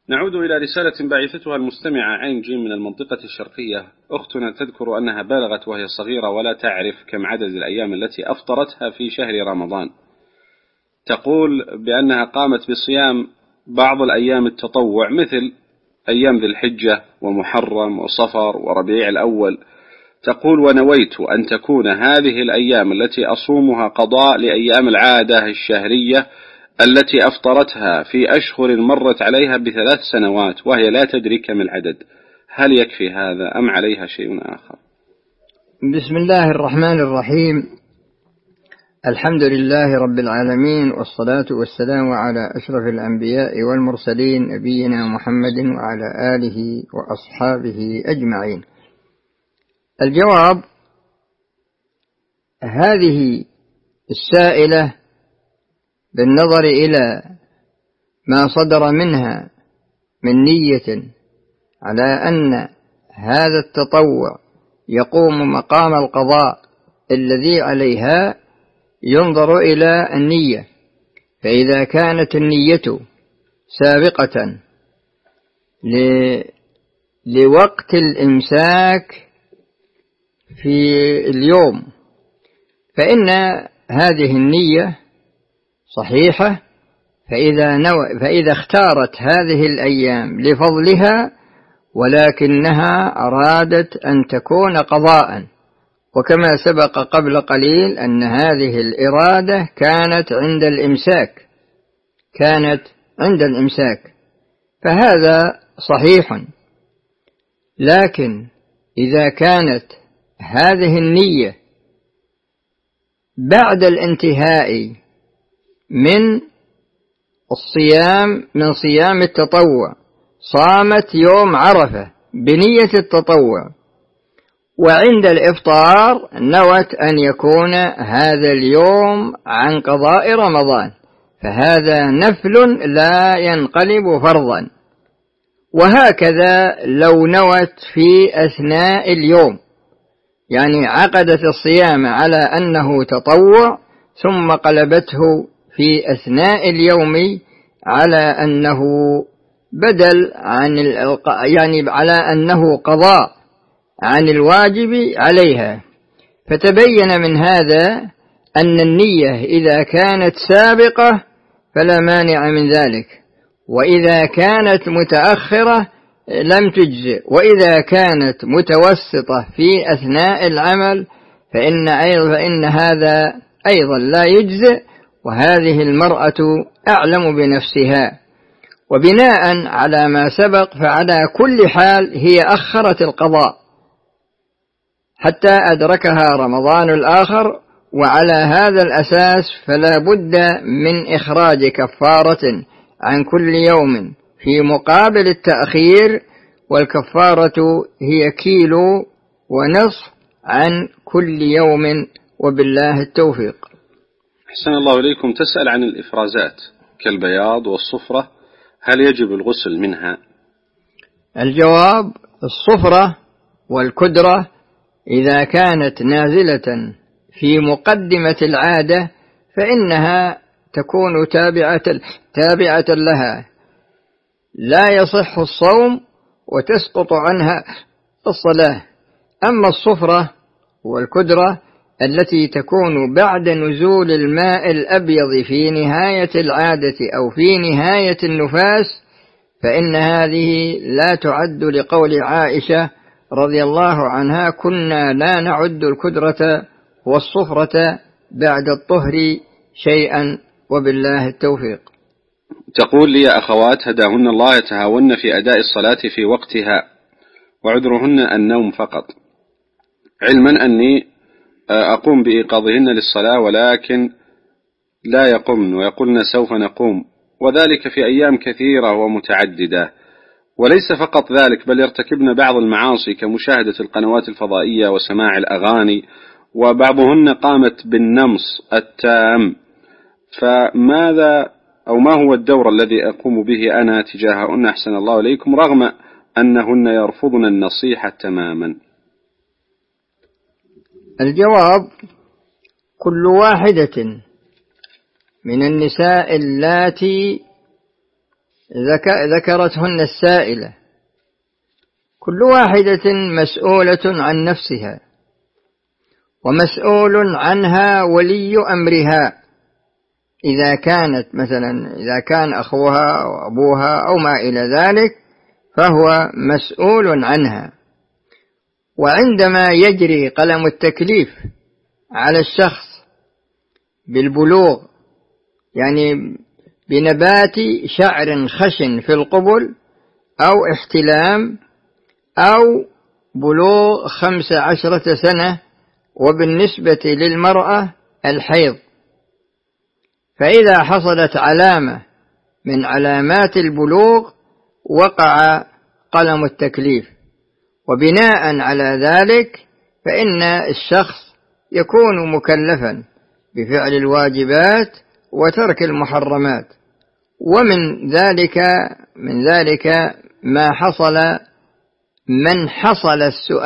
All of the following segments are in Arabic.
نعود إلى رسالة بعثتها المستمعة عين جيم من المنطقة الشرقية. أختنا تذكر أنها بالغت وهي صغيرة ولا تعرف كم عدد الأيام التي أفطرتها في شهر رمضان. تقول بأنها قامت بصيام بعض الأيام التطوع مثل أيام ذي الحجة ومحرم وصفر وربيع الأول. تقول ونويت أن تكون هذه الأيام التي أصومها قضاء لأيام العادة الشهرية التي أفطرتها في أشهر مرت عليها ب3 سنوات وهي لا تدري كم العدد. هل يكفي هذا أم عليها شيء آخر؟ بسم الله الرحمن الرحيم. الحمد لله رب العالمين، والصلاة والسلام على أشرف الأنبياء والمرسلين نبينا محمد وعلى آله وأصحابه أجمعين. الجواب: هذه السائلة بالنظر إلى ما صدر منها من نية على أن هذا التطوع يقوم مقام القضاء الذي عليها، ينظر إلى النية، فإذا كانت النية سابقة لوقت الإمساك في اليوم فإن هذه النية صحيحة. فإذا اختارت هذه الأيام لفضلها ولكنها أرادت أن تكون قضاء، وكما سبق قبل قليل أن هذه الإرادة كانت عند الإمساك، فهذا صحيح. لكن إذا كانت هذه النية بعد الانتهاء من صيام التطوع، صامت يوم عرفة بنية التطوع، وعند الإفطار نوت أن يكون هذا اليوم عن قضاء رمضان، فهذا نفل لا ينقلب فرضا. وهكذا لو نوت في أثناء اليوم، يعني عقدت الصيام على أنه تطوع ثم قلبته في أثناء اليوم على أنه بدل على أنه قضاء عن الواجب عليها، فتبين من هذا أن النية إذا كانت سابقة فلا مانع من ذلك، وإذا كانت متأخرة لم تجزئ، وإذا كانت متوسطة في أثناء العمل فإن هذا أيضا لا يجزئ، وهذه المرأة أعلم بنفسها. وبناء على ما سبق فعلى كل حال هي أخرت القضاء حتى أدركها رمضان الآخر، وعلى هذا الأساس فلا بد من إخراج كفارة عن كل يوم في مقابل التأخير، والكفارة هي 1.5 كيلو عن كل يوم، وبالله التوفيق. أحسن الله إليكم. تسأل عن الإفرازات كالبياض والصفرة، هل يجب الغسل منها؟ الجواب: الصفرة والكدرة إذا كانت نازلة في مقدمة العادة فإنها تكون تابعة لها، لا يصح الصوم وتسقط عنها الصلاة. أما الصفرة والكدرة التي تكون بعد نزول الماء الأبيض في نهاية العادة أو في نهاية النفاس فإن هذه لا تعد، لقول عائشة رضي الله عنها: كنا لا نعد الكدرة والصفرة بعد الطهر شيئا، وبالله التوفيق. تقول لي أخوات هداهن الله يتهاون في أداء الصلاة في وقتها وعذرهن النوم فقط، علما أني أقوم بإيقاظهن للصلاة ولكن لا يقمن ويقولن سوف نقوم، وذلك في أيام كثيرة ومتعددة. وليس فقط ذلك بل يرتكبن بعض المعاصي كمشاهدة القنوات الفضائية وسماع الأغاني، وبعضهن قامت بالنمص التام. فماذا أو ما هو الدور الذي أقوم به أنا تجاههن أحسن الله إليكم رغم أنهن يرفضن النصيحة تماما؟ الجواب: كل واحدة من النساء اللاتي ذكرتهن السائلة، كل واحدة مسؤولة عن نفسها، ومسؤول عنها ولي أمرها إذا كانت مثلا إذا كان أخوها أو أبوها أو ما إلى ذلك، فهو مسؤول عنها. وعندما يجري قلم التكليف على الشخص بالبلوغ، يعني بنبات شعر خشن في القبل أو احتلام أو بلوغ 15 سنة، وبالنسبة للمرأة الحيض، فإذا حصلت علامة من علامات البلوغ وقع قلم التكليف، وبناء على ذلك فإن الشخص يكون مكلفا بفعل الواجبات وترك المحرمات. ومن ذلك ما حصل من حصل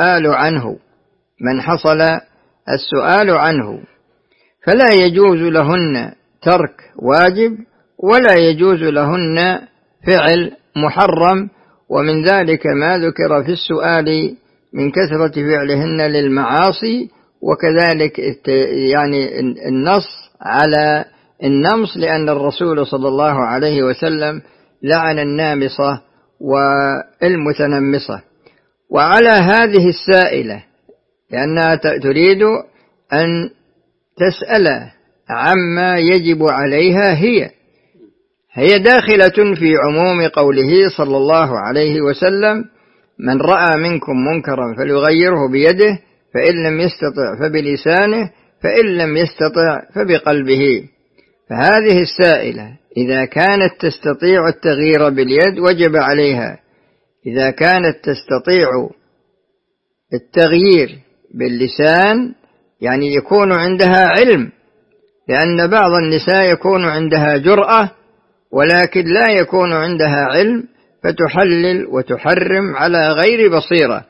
السؤال عنه، فلا يجوز لهن ترك واجب ولا يجوز لهن فعل محرم. ومن ذلك ما ذكر في السؤال من كثرة فعلهن للمعاصي، وكذلك يعني النص على النمص، لأن الرسول صلى الله عليه وسلم لعن النامصة والمتنمصة. وعلى هذه السائلة، لأنها تريد أن تسأل عما يجب عليها، هي داخلة في عموم قوله صلى الله عليه وسلم: من رأى منكم منكرا فليغيره بيده، فإن لم يستطع فبلسانه، فإن لم يستطع فبقلبه. فهذه السائلة إذا كانت تستطيع التغيير باليد وجب عليها، إذا كانت تستطيع التغيير باللسان يعني يكون عندها علم، لأن بعض النساء يكون عندها جرأة ولكن لا يكون عندها علم، فتحلل وتحرم على غير بصيرة.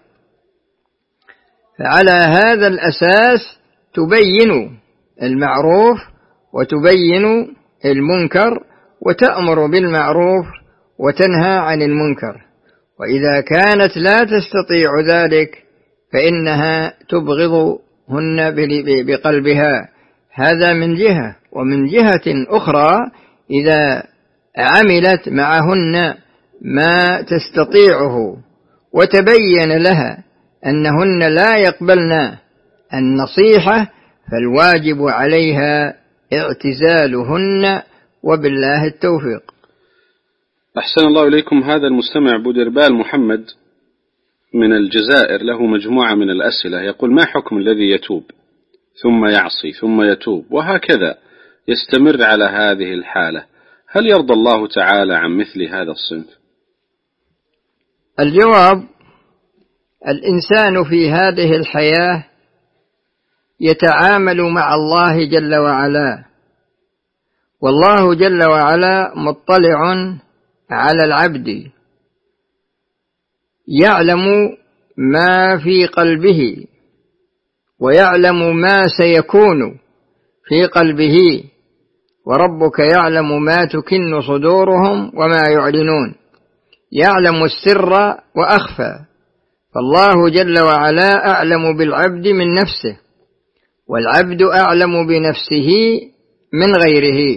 فعلى هذا الأساس تبين المعروف وتبين المنكر، وتأمر بالمعروف وتنهى عن المنكر. وإذا كانت لا تستطيع ذلك فإنها تبغضهن بقلبها، هذا من جهة. ومن جهة أخرى إذا عملت معهن ما تستطيعه وتبين لها أنهن لا يقبلن النصيحة، فالواجب عليها اعتزالهن، وبالله التوفيق. أحسن الله إليكم. هذا المستمع بودربال محمد من الجزائر له مجموعة من الأسئلة، يقول: ما حكم الذي يتوب ثم يعصي ثم يتوب وهكذا يستمر على هذه الحالة؟ هل يرضى الله تعالى عن مثل هذا الصنف؟ الجواب: الإنسان في هذه الحياة يتعامل مع الله جل وعلا، والله جل وعلا مطلع على العبد، يعلم ما في قلبه ويعلم ما سيكون في قلبه، وربك يعلم ما تكن صدورهم وما يعلنون، يعلم السر وأخفى. فالله جل وعلا أعلم بالعبد من نفسه، والعبد أعلم بنفسه من غيره.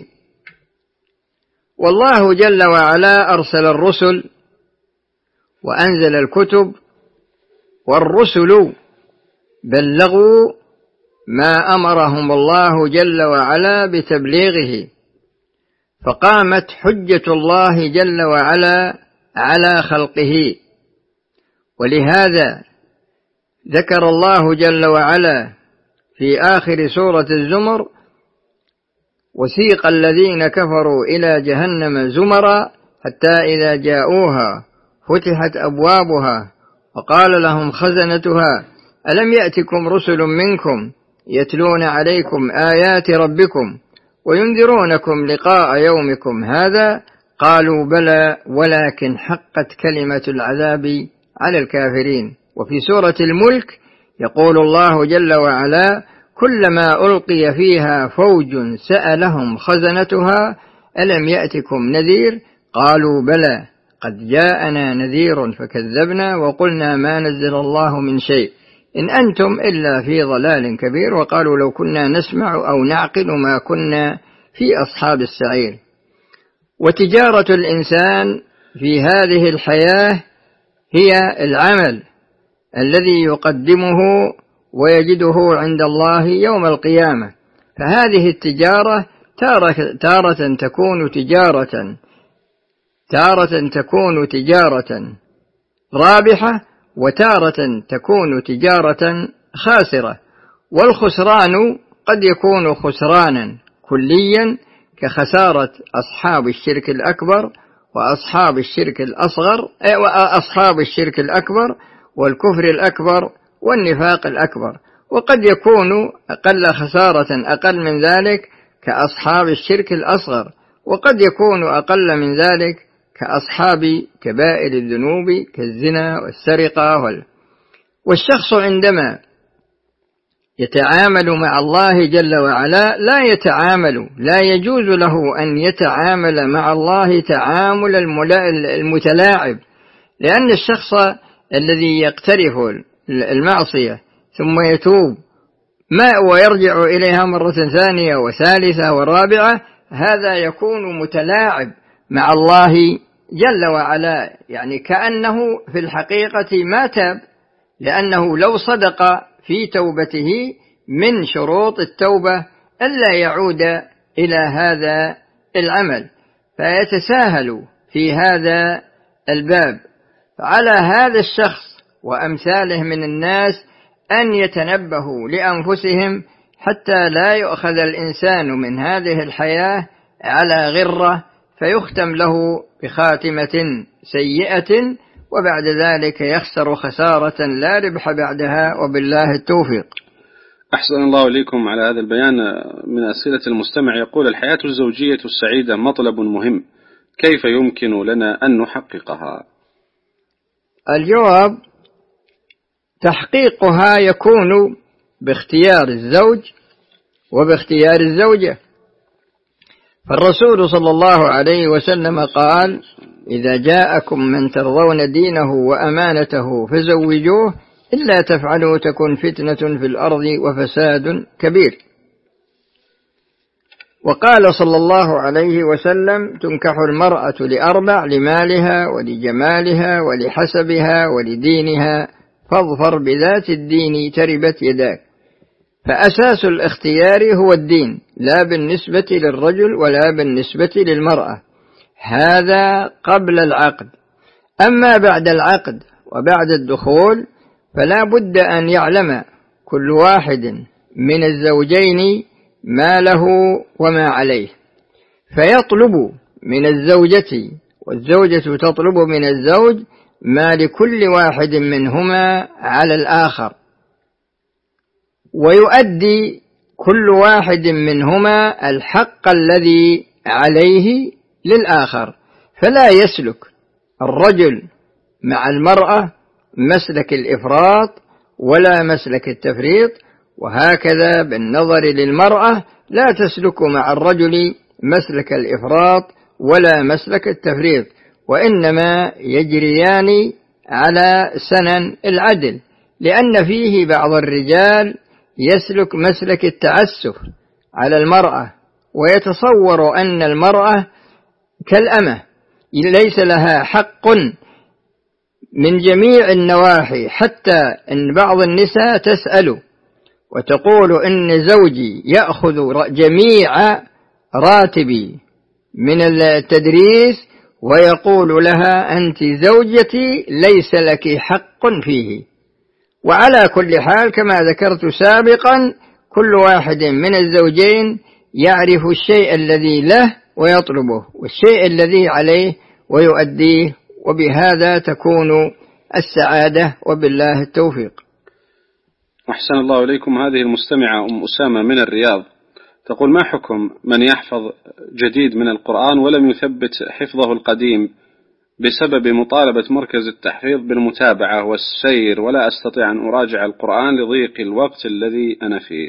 والله جل وعلا أرسل الرسل وأنزل الكتب، والرسل بلغوا ما أمرهم الله جل وعلا بتبليغه، فقامت حجة الله جل وعلا على خلقه. ولهذا ذكر الله جل وعلا في آخر سورة الزمر: وسيق الذين كفروا إلى جهنم زمرا حتى إذا جاءوها فتحت أبوابها وقال لهم خزنتها ألم يأتكم رسل منكم يتلون عليكم آيات ربكم وينذرونكم لقاء يومكم هذا، قالوا بلى ولكن حقت كلمة العذاب على الكافرين. وفي سورة الملك يقول الله جل وعلا: كلما ألقي فيها فوج سألهم خزنتها ألم يأتكم نذير قالوا بلى قد جاءنا نذير فكذبنا وقلنا ما نزل الله من شيء إن أنتم إلا في ضلال كبير وقالوا لو كنا نسمع أو نعقل ما كنا في أصحاب السعير. وتجارة الإنسان في هذه الحياة هي العمل الذي يقدمه ويجده عند الله يوم القيامة. فهذه التجارة تارة تكون تجارة رابحة وتارة تكون تجارة خاسرة. والخسران قد يكون خسرانا كليا كخسارة أصحاب الشرك الأكبر وأصحاب الشرك الأصغر وأصحاب الشرك الأكبر والكفر الأكبر والنفاق الأكبر، وقد يكون أقل خسارة أقل من ذلك كأصحاب الشرك الأصغر، وقد يكون أقل من ذلك كأصحاب كبائر الذنوب كالزنا والسرقة والشخص عندما يتعامل مع الله جل وعلا لا يجوز له أن يتعامل مع الله تعامل المتلاعب، لأن الشخص الذي يقترف المعصية ثم يتوب ويرجع إليها مرة ثانية وثالثة ورابعة هذا يكون متلاعب مع الله جل وعلا، يعني كأنه في الحقيقة ما تاب، لأنه لو صدق في توبته من شروط التوبة ألا يعود إلى هذا العمل، فيتساهل في هذا الباب. فعلى هذا الشخص وأمثاله من الناس أن يتنبهوا لأنفسهم حتى لا يؤخذ الإنسان من هذه الحياة على غرة فيختم له بخاتمة سيئة وبعد ذلك يخسر خسارة لا ربح بعدها، وبالله التوفيق. أحسن الله إليكم على هذا البيان. من أسئلة المستمع يقول: الحياة الزوجية السعيدة مطلب مهم، كيف يمكن لنا أن نحققها؟ الجواب: تحقيقها يكون باختيار الزوج وباختيار الزوجة. فالرسول صلى الله عليه وسلم قال: إذا جاءكم من ترضون دينه وأمانته فزوجوه، إلا تفعلوا تكن فتنة في الأرض وفساد كبير. وقال صلى الله عليه وسلم: تنكح المرأة لأربع: لمالها ولجمالها ولحسبها ولدينها، فاظفر بذات الدين تربت يداك. فأساس الاختيار هو الدين، لا بالنسبة للرجل ولا بالنسبة للمرأة، هذا قبل العقد. أما بعد العقد وبعد الدخول فلا بد أن يعلم كل واحد من الزوجين ما له وما عليه، فيطلب من الزوجة والزوجة تطلب من الزوج ما لكل واحد منهما على الآخر، ويؤدي كل واحد منهما الحق الذي عليه للآخر. فلا يسلك الرجل مع المرأة مسلك الإفراط ولا مسلك التفريط، وهكذا بالنظر للمرأة لا تسلك مع الرجل مسلك الإفراط ولا مسلك التفريط، وإنما يجريان على سنن العدل، لأن فيه بعض الرجال يسلك مسلك التعسف على المرأة ويتصور أن المرأة كالأمة ليس لها حق من جميع النواحي، حتى أن بعض النساء تسأل وتقول إن زوجي يأخذ جميع راتبي من التدريس، ويقول لها أنت زوجتي ليس لك حق فيه. وعلى كل حال كما ذكرت سابقا كل واحد من الزوجين يعرف الشيء الذي له ويطلبه والشيء الذي عليه ويؤديه، وبهذا تكون السعادة، وبالله التوفيق. أحسن الله إليكم. هذه المستمعة أم أسامة من الرياض تقول: ما حكم من يحفظ جديد من القرآن ولم يثبت حفظه القديم بسبب مطالبة مركز التحفيظ بالمتابعة والسير، ولا أستطيع أن أراجع القرآن لضيق الوقت الذي أنا فيه؟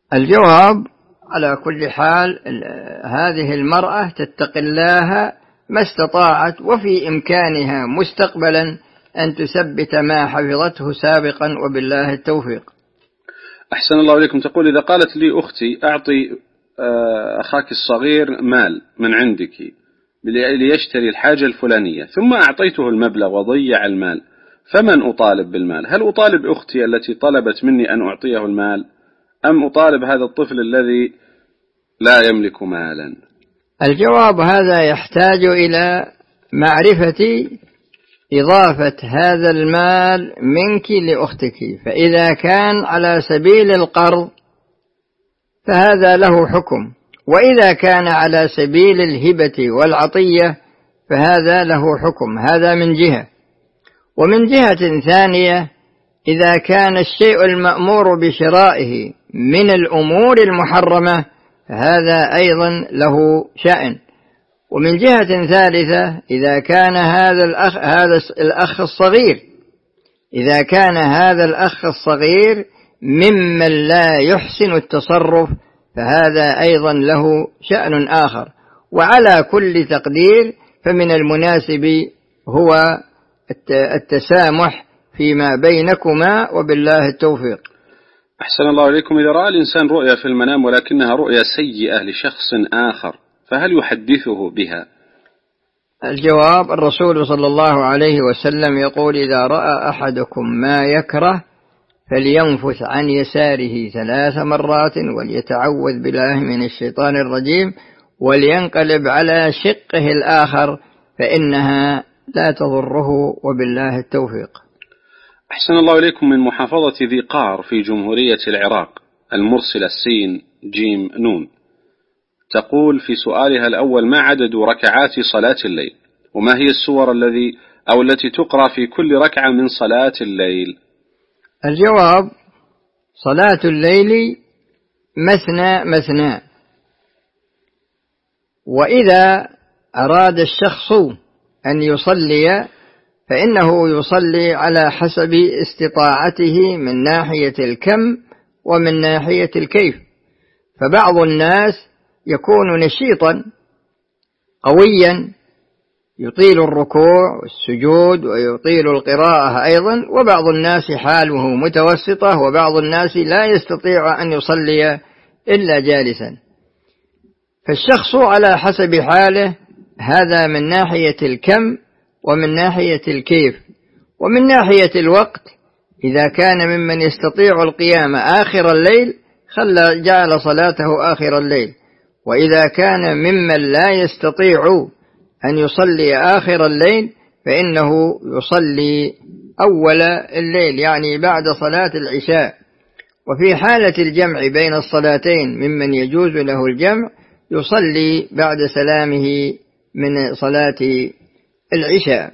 الجواب: على كل حال هذه المرأة تتقي الله ما استطاعت وفي إمكانها مستقبلا أن تثبت ما حفظته سابقا، وبالله التوفيق. أحسن الله إليكم. تقول: إذا قالت لي أختي أعطي أخاك الصغير مال من عندك ليشتري الحاجة الفلانية، ثم أعطيته المبلغ وضيع المال، فمن أطالب بالمال؟ هل أطالب أختي التي طلبت مني أن أعطيه المال، أم أطالب هذا الطفل الذي لا يملك مالا؟ الجواب هذا يحتاج إلى معرفة إضافة هذا المال منك لأختك، فإذا كان على سبيل القرض فهذا له حكم، وإذا كان على سبيل الهبة والعطية فهذا له حكم. هذا من جهة. ومن جهة ثانية، إذا كان الشيء المأمور بشرائه من الأمور المحرمة فهذا أيضا له شأن. ومن جهة ثالثة، إذا كان هذا الأخ الصغير ممن لا يحسن التصرف فهذا أيضا له شأن آخر. وعلى كل تقدير فمن المناسب هو التسامح فيما بينكما، وبالله التوفيق. أحسن الله إليكم. إذا رأى الإنسان رؤيا في المنام ولكنها رؤيا سيئة لشخص آخر، فهل يحدثه بها؟ الجواب: الرسول صلى الله عليه وسلم يقول: إذا رأى أحدكم ما يكره فلينفث عن يساره 3 مرات وليتعوذ بالله من الشيطان الرجيم ولينقلب على شقه الآخر فإنها لا تضره، وبالله التوفيق. أحسن الله إليكم. من محافظة ذي قار في جمهورية العراق المرسلة سين جيم نون، تقول في سؤالها الأول: ما عدد ركعات صلاة الليل؟ وما هي السور التي تقرأ في كل ركعة من صلاة الليل؟ الجواب: صلاة الليل مثنى مثنى، وإذا أراد الشخص أن يصلي فإنه يصلي على حسب استطاعته من ناحية الكم ومن ناحية الكيف. فبعض الناس يكون نشيطا قويا يطيل الركوع والسجود ويطيل القراءة أيضا، وبعض الناس حاله متوسطة، وبعض الناس لا يستطيع أن يصلي إلا جالسا. فالشخص على حسب حاله، هذا من ناحية الكم ومن ناحية الكيف. ومن ناحية الوقت، إذا كان ممن يستطيع القيام آخر الليل جعل صلاته آخر الليل، وإذا كان ممن لا يستطيع أن يصلي آخر الليل فإنه يصلي أول الليل، يعني بعد صلاة العشاء. وفي حالة الجمع بين الصلاتين ممن يجوز له الجمع يصلي بعد سلامه من صلاة العشاء.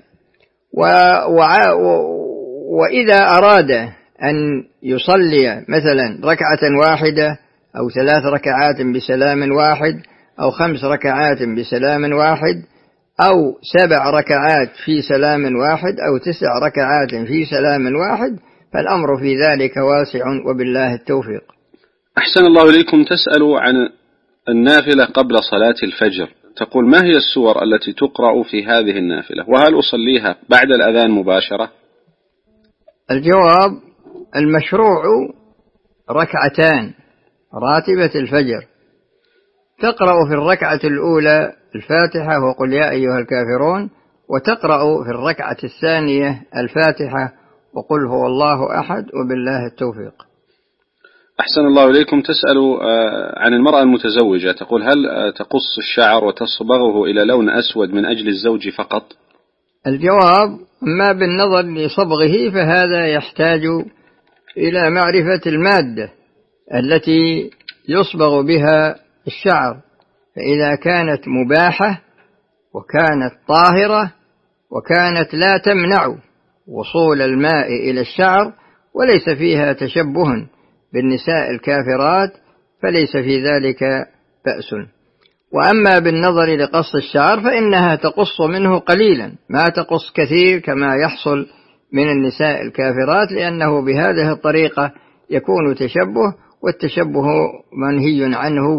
وإذا أراد أن يصلي مثلا ركعة واحدة أو 3 ركعات بسلام واحد أو 5 ركعات بسلام واحد أو 7 ركعات في سلام واحد أو 9 ركعات في سلام واحد، فالأمر في ذلك واسع، وبالله التوفيق. أحسن الله إليكم. تسأل عن النافلة قبل صلاة الفجر، تقول: ما هي السور التي تقرأ في هذه النافلة، وهل أصليها بعد الأذان مباشرة؟ الجواب: المشروع 2 ركعتان راتبة الفجر، تقرأ في الركعة الأولى الفاتحة وقل يا أيها الكافرون، وتقرأ في الركعة الثانية الفاتحة وقل هو الله أحد، وبالله التوفيق. أحسن الله إليكم. تسأل عن المرأة المتزوجة، تقول: هل تقص الشعر وتصبغه إلى لون أسود من أجل الزوج فقط؟ الجواب: ما بالنظر لصبغه فهذا يحتاج إلى معرفة المادة التي يصبغ بها الشعر، فإذا كانت مباحة وكانت طاهرة وكانت لا تمنع وصول الماء إلى الشعر وليس فيها تشبه بالنساء الكافرات فليس في ذلك بأس. وأما بالنظر لقص الشعر فإنها تقص منه قليلا، ما تقص كثير كما يحصل من النساء الكافرات، لأنه بهذه الطريقة يكون تشبه، والتشبه منهي عنه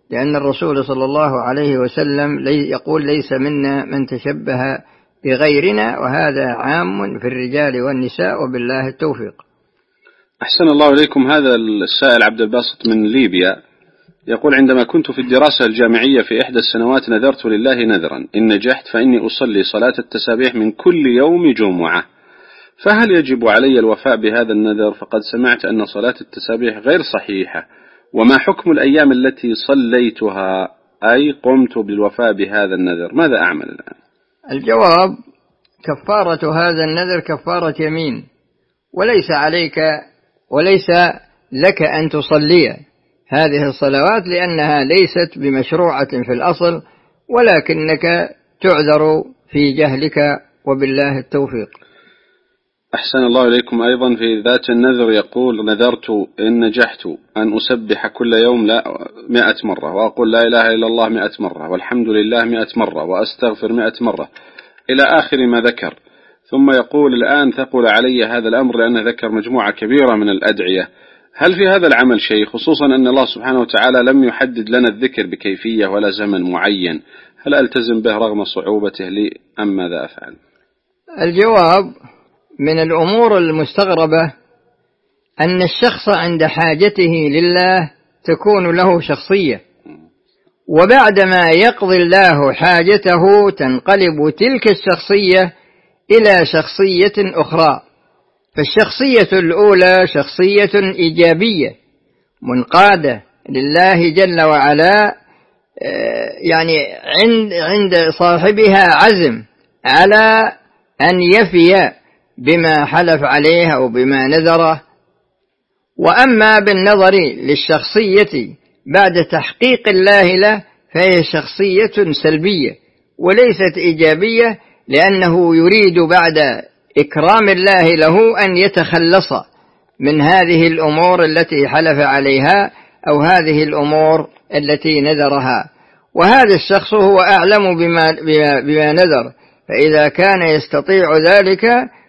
لأن الرسول صلى الله عليه وسلم يقول ليس منا من تشبه بغيرنا، وهذا عام في الرجال والنساء، وبالله التوفيق. أحسن الله إليكم. هذا السائل عبد الباسط من ليبيا يقول: عندما كنت في الدراسة الجامعية في إحدى السنوات نذرت لله نذرا، إن نجحت فإني أصلي صلاة التسابيح من كل يوم جمعة، فهل يجب علي الوفاء بهذا النذر؟ فقد سمعت أن صلاة التسابيح غير صحيحة، وما حكم الأيام التي صليتها أي قمت بالوفاء بهذا النذر؟ ماذا أعمل الآن؟ الجواب: كفارة هذا النذر كفارة يمين، وليس عليك وليس لك أن تصلي هذه الصلوات، لأنها ليست بمشروعة في الأصل، ولكنك تعذر في جهلك، وبالله التوفيق. أحسن الله إليكم. أيضا في ذات النذر يقول: نذرت إن نجحت أن أسبح كل يوم 100 مرة، وأقول لا إله إلا الله 100 مرة، والحمد لله 100 مرة، وأستغفر 100 مرة، إلى آخر ما ذكر. ثم يقول: الآن ثقل علي هذا الأمر لأنه ذكر مجموعة كبيرة من الأدعية. هل في هذا العمل شيء، خصوصا أن الله سبحانه وتعالى لم يحدد لنا الذكر بكيفية ولا زمن معين؟ هل ألتزم به رغم صعوبته لي أم ماذا أفعل؟ الجواب: من الأمور المستغربة أن الشخص عند حاجته لله تكون له شخصية، وبعدما يقضي الله حاجته تنقلب تلك الشخصية إلى شخصية أخرى. فالشخصية الأولى شخصية إيجابية منقادة لله جل وعلا، يعني عند صاحبها عزم على أن يفي بما حلف عليه أو بما نذره. وأما بالنظر للشخصية بعد تحقيق الله له فهي شخصية سلبية وليست إيجابية، لأنه يريد بعد إكرام الله له أن يتخلص من هذه الأمور التي حلف عليها أو هذه الأمور التي نذرها، وهذا الشخص هو أعلم بما نذر، فإذا كان يستطيع ذلك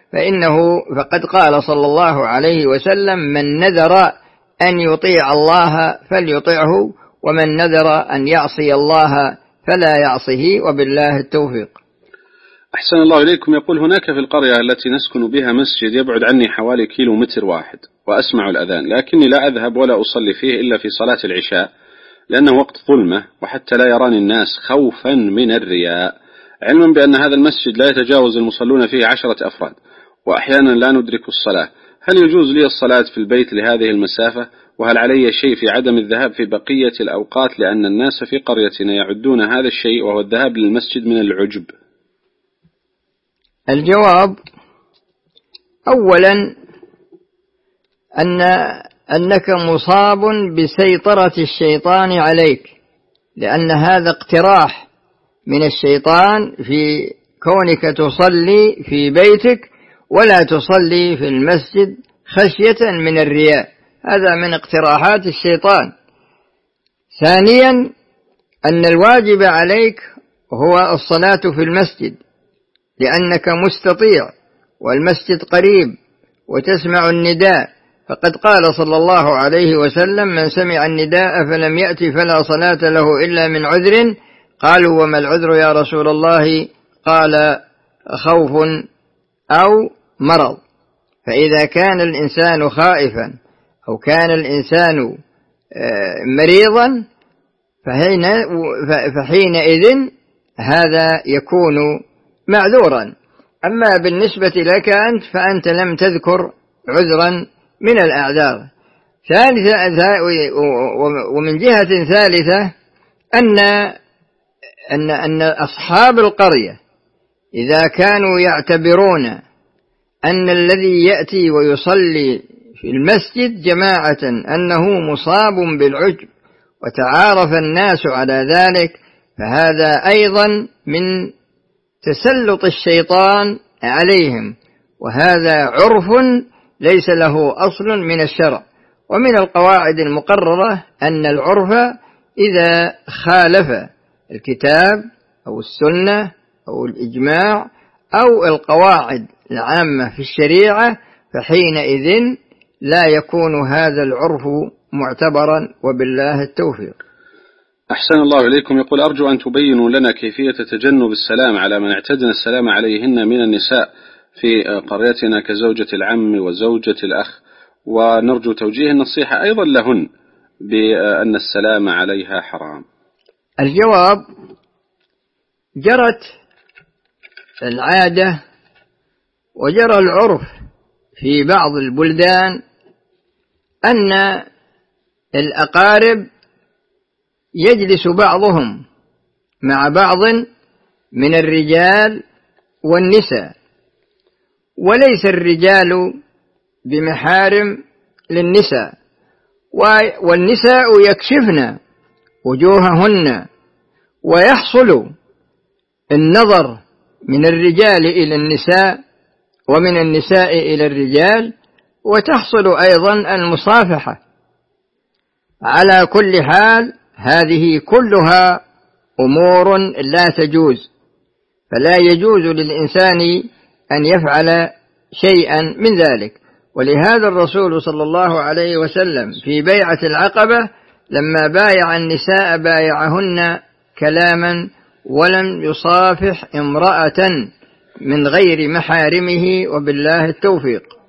فقد قال صلى الله عليه وسلم: من نذر أن يطيع الله فليطعه، ومن نذر أن يعصي الله فلا يعصه، وبالله التوفيق. أحسن الله إليكم. يقول: هناك في القرية التي نسكن بها مسجد يبعد عني حوالي 1 كيلومتر، وأسمع الأذان، لكني لا أذهب ولا أصلي فيه إلا في صلاة العشاء، لأنه وقت ظلمة وحتى لا يراني الناس خوفا من الرياء، علما بأن هذا المسجد لا يتجاوز المصلون فيه 10 أفراد، وأحيانا لا ندرك الصلاة. هل يجوز لي الصلاة في البيت لهذه المسافة؟ وهل علي شيء في عدم الذهاب في بقية الأوقات، لأن الناس في قريتنا يعدون هذا الشيء وهو الذهاب للمسجد من العجب؟ الجواب: أولا أنك مصاب بسيطرة الشيطان عليك، لأن هذا اقتراح من الشيطان في كونك تصلي في بيتك ولا تصلي في المسجد خشية من الرياء، هذا من اقتراحات الشيطان. ثانيا أن الواجب عليك هو الصلاة في المسجد، لأنك مستطيع والمسجد قريب وتسمع النداء، فقد قال صلى الله عليه وسلم: من سمع النداء فلم يأتي فلا صلاة له إلا من عذر. قالوا: وما العذر يا رسول الله؟ قال: خوف أو مرض. فإذا كان الإنسان خائفا أو كان الإنسان مريضا فحينئذ هذا يكون معذورا. أما بالنسبة لك أنت فأنت لم تذكر عذرا من الأعذار. ومن جهة ثالثة أن أصحاب القرية إذا كانوا يعتبرون أن الذي يأتي ويصلي في المسجد جماعة أنه مصاب بالعجب وتعارف الناس على ذلك، فهذا أيضا من تسلط الشيطان عليهم، وهذا عرف ليس له أصل من الشرع. ومن القواعد المقررة أن العرف إذا خالف الكتاب أو السنة أو الإجماع أو القواعد العامة في الشريعة فحينئذ لا يكون هذا العرف معتبرا، وبالله التوفيق. أحسن الله إليكم. يقول أرجو أن تبينوا لنا كيفية تجنب السلام على من اعتدنا السلام عليهن من النساء في قريتنا كزوجة العم وزوجة الأخ، ونرجو توجيه النصيحة أيضا لهن بأن السلام عليها حرام. الجواب: جرت العادة وجرى العرف في بعض البلدان أن الأقارب يجلس بعضهم مع بعض من الرجال والنساء، وليس الرجال بمحارم للنساء، والنساء يكشفن وجوههن، ويحصل النظر من الرجال إلى النساء ومن النساء إلى الرجال، وتحصل أيضا المصافحة. على كل حال هذه كلها أمور لا تجوز، فلا يجوز للإنسان أن يفعل شيئا من ذلك. ولهذا الرسول صلى الله عليه وسلم في بيعة العقبة لما بايع النساء بايعهن كلاما ولم يصافح امرأة من غير محارمه، وبالله التوفيق.